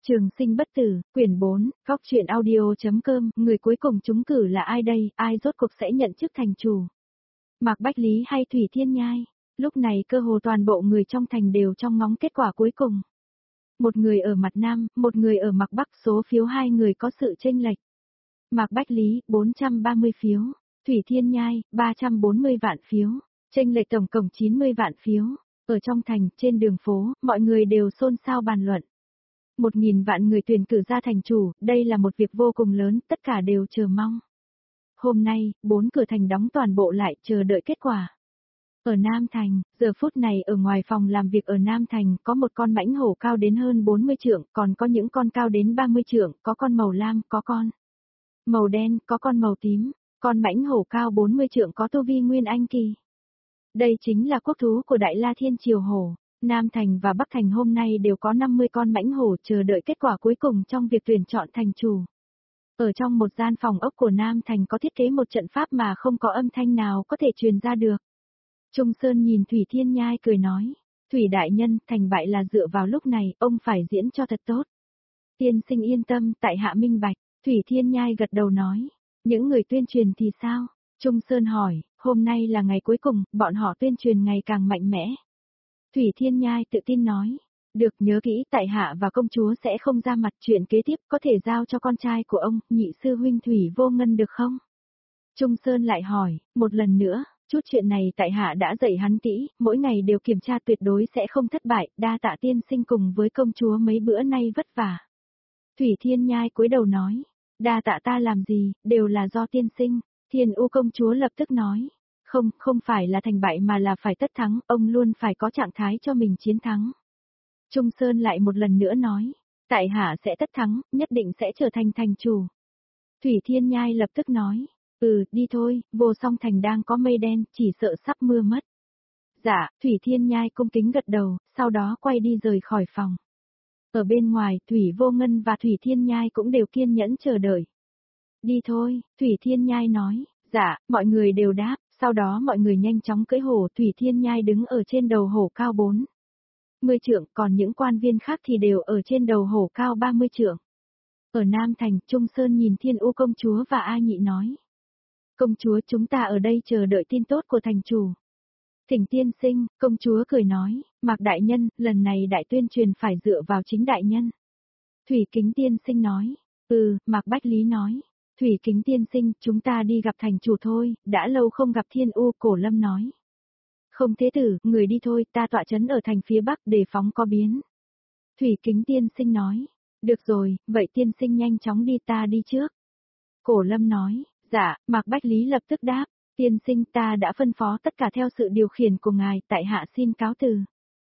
Trường sinh bất tử, quyển 4, góc truyện audio.com, người cuối cùng trúng cử là ai đây, ai rốt cuộc sẽ nhận chức thành chủ? Mạc Bách Lý hay Thủy Thiên Nhai? Lúc này cơ hồ toàn bộ người trong thành đều trong ngóng kết quả cuối cùng. Một người ở mặt Nam, một người ở mặt Bắc, số phiếu hai người có sự chênh lệch. Mạc Bách Lý, 430 phiếu. Thủy Thiên Nhai, 340 vạn phiếu. Chênh lệch tổng cộng 90 vạn phiếu. Ở trong thành, trên đường phố, mọi người đều xôn xao bàn luận. 1.000 vạn người tuyển cử ra thành chủ, đây là một việc vô cùng lớn, tất cả đều chờ mong. Hôm nay, 4 cửa thành đóng toàn bộ lại, chờ đợi kết quả. Ở Nam Thành, giờ phút này ở ngoài phòng làm việc ở Nam Thành có một con mãnh hổ cao đến hơn 40 trượng, còn có những con cao đến 30 trượng, có con màu lam, có con màu đen, có con màu tím, con mãnh hổ cao 40 trượng có tu vi Nguyên Anh kỳ. Đây chính là quốc thú của Đại La Thiên Triều Hổ. Nam Thành và Bắc Thành hôm nay đều có 50 con mãnh hổ chờ đợi kết quả cuối cùng trong việc tuyển chọn thành chủ. Ở trong một gian phòng ốc của Nam Thành có thiết kế một trận pháp mà không có âm thanh nào có thể truyền ra được. Trung Sơn nhìn Thủy Thiên Nhai cười nói, Thủy đại nhân, thành bại là dựa vào lúc này, ông phải diễn cho thật tốt. Tiên sinh yên tâm, tại hạ minh bạch, Thủy Thiên Nhai gật đầu nói, những người tuyên truyền thì sao? Trung Sơn hỏi, hôm nay là ngày cuối cùng, bọn họ tuyên truyền ngày càng mạnh mẽ. Thủy Thiên Nhai tự tin nói, được, nhớ kỹ, tại hạ và công chúa sẽ không ra mặt, chuyện kế tiếp có thể giao cho con trai của ông, nhị sư huynh Thủy Vô Ngân được không? Trung Sơn lại hỏi, một lần nữa, chút chuyện này tại hạ đã dạy hắn kỹ, mỗi ngày đều kiểm tra tuyệt đối sẽ không thất bại, đa tạ tiên sinh cùng với công chúa mấy bữa nay vất vả. Thủy Thiên Nhai cúi đầu nói, đa tạ ta làm gì, đều là do tiên sinh. Thiên U công chúa lập tức nói, không phải là thành bại mà là phải tất thắng, ông luôn phải có trạng thái cho mình chiến thắng. Trung Sơn lại một lần nữa nói, tại hạ sẽ tất thắng, nhất định sẽ trở thành thành chủ. Thủy Thiên Nhai lập tức nói, đi thôi, Vô Song Thành đang có mây đen, chỉ sợ sắp mưa mất. Dạ, Thủy Thiên Nhai cung kính gật đầu, sau đó quay đi rời khỏi phòng. Ở bên ngoài, Thủy Vô Ngân và Thủy Thiên Nhai cũng đều kiên nhẫn chờ đợi. Đi thôi, Thủy Thiên Nhai nói, dạ, mọi người đều đáp, sau đó mọi người nhanh chóng cưỡi hổ. Thủy Thiên Nhai đứng ở trên đầu hổ cao 40 trượng, còn những quan viên khác thì đều ở trên đầu hổ cao 30 trượng. Ở Nam Thành, Trung Sơn nhìn Thiên U công chúa và A Nhị nói. Công chúa, chúng ta ở đây chờ đợi tin tốt của thành chủ. Thỉnh tiên sinh, công chúa cười nói, Mạc đại nhân, lần này đại tuyên truyền phải dựa vào chính đại nhân. Thủy Kính tiên sinh nói, Mạc Bách Lý nói. Thủy Kính tiên sinh, chúng ta đi gặp thành chủ thôi, đã lâu không gặp. Thiên U Cổ Lâm nói. Không thế tử, người đi thôi, ta tọa trấn ở thành phía Bắc đề phóng có biến. Thủy Kính tiên sinh nói. Được rồi, vậy tiên sinh nhanh chóng đi, ta đi trước. Cổ Lâm nói, dạ, Mạc Bách Lý lập tức đáp, tiên sinh, ta đã phân phó tất cả theo sự điều khiển của ngài, tại hạ xin cáo từ.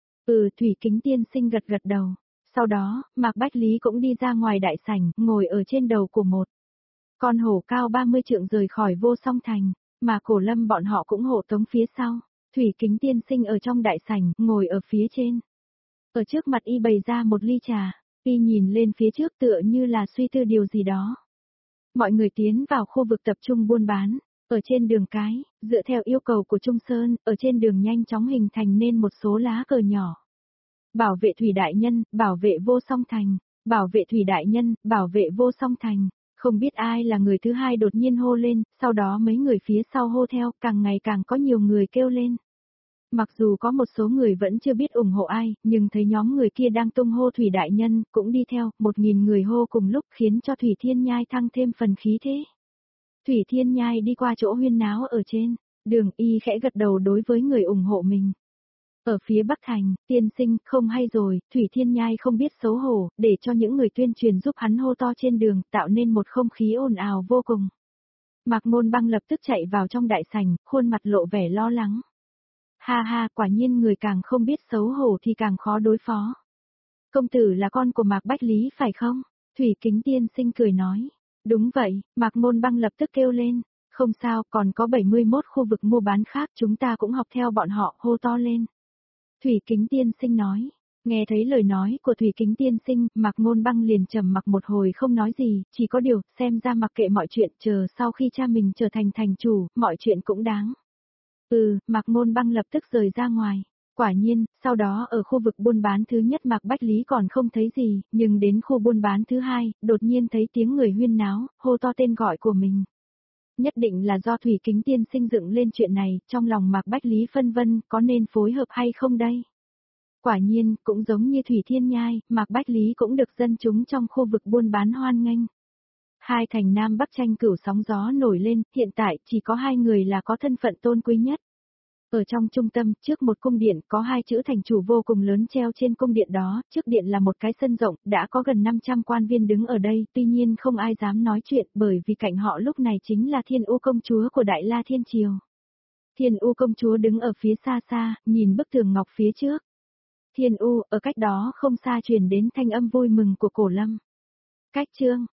Thủy Kính tiên sinh gật gật đầu. Sau đó, Mạc Bách Lý cũng đi ra ngoài đại sảnh, ngồi ở trên đầu của một con hổ cao 30 trượng rời khỏi Vô Song Thành, mà Cổ Lâm bọn họ cũng hộ tống phía sau. Thủy Kính tiên sinh ở trong đại sảnh, ngồi ở phía trên. Ở trước mặt y bày ra một ly trà, y nhìn lên phía trước tựa như là suy tư điều gì đó. Mọi người tiến vào khu vực tập trung buôn bán, ở trên đường cái, dựa theo yêu cầu của Trung Sơn, ở trên đường nhanh chóng hình thành nên một số lá cờ nhỏ. Bảo vệ Thủy đại nhân, bảo vệ Vô Song Thành, bảo vệ Thủy đại nhân, bảo vệ Vô Song Thành. Không biết ai là người thứ hai đột nhiên hô lên, sau đó mấy người phía sau hô theo, càng ngày càng có nhiều người kêu lên. Mặc dù có một số người vẫn chưa biết ủng hộ ai, nhưng thấy nhóm người kia đang tung hô Thủy đại nhân, cũng đi theo, 1.000 người hô cùng lúc khiến cho Thủy Thiên Nhai thăng thêm phần khí thế. Thủy Thiên Nhai đi qua chỗ huyên náo ở trên đường, y khẽ gật đầu đối với người ủng hộ mình. Ở phía Bắc Thành, tiên sinh, không hay rồi, Thủy Thiên Nhai không biết xấu hổ, để cho những người tuyên truyền giúp hắn hô to trên đường, tạo nên một không khí ồn ào vô cùng. Mạc Ngôn Băng lập tức chạy vào trong đại sảnh, khuôn mặt lộ vẻ lo lắng. Ha ha, quả nhiên người càng không biết xấu hổ thì càng khó đối phó. Công tử là con của Mạc Bách Lý phải không? Thủy Kính tiên sinh cười nói. Đúng vậy, Mạc Ngôn Băng lập tức kêu lên. Không sao, còn có 71 khu vực mua bán khác, chúng ta cũng học theo bọn họ, hô to lên. Thủy Kính tiên sinh nói. Nghe thấy lời nói của Thủy Kính tiên sinh, Mạc Ngôn Băng liền trầm mặc một hồi không nói gì, chỉ có điều, xem ra mặc kệ mọi chuyện, chờ sau khi cha mình trở thành thành chủ, mọi chuyện cũng đáng. Mạc Ngôn Băng lập tức rời ra ngoài. Quả nhiên, sau đó ở khu vực buôn bán thứ nhất Mạc Bách Lý còn không thấy gì, nhưng đến khu buôn bán thứ hai, đột nhiên thấy tiếng người huyên náo, hô to tên gọi của mình. Nhất định là do Thủy Kính tiên sinh dựng lên chuyện này, trong lòng Mạc Bách Lý phân vân, có nên phối hợp hay không đây? Quả nhiên, cũng giống như Thủy Thiên Nhai, Mạc Bách Lý cũng được dân chúng trong khu vực buôn bán hoan nghênh. Hai thành Nam Bắc tranh cửu sóng gió nổi lên, hiện tại chỉ có hai người là có thân phận tôn quý nhất. Ở trong trung tâm, trước một cung điện, có hai chữ thành chủ vô cùng lớn treo trên cung điện đó, trước điện là một cái sân rộng, đã có gần 500 quan viên đứng ở đây, tuy nhiên không ai dám nói chuyện bởi vì cạnh họ lúc này chính là Thiên U công chúa của Đại La Thiên Triều. Thiên U công chúa đứng ở phía xa xa, nhìn bức tường ngọc phía trước. Thiên U, ở cách đó không xa truyền đến thanh âm vui mừng của Cổ Lâm. Cách chương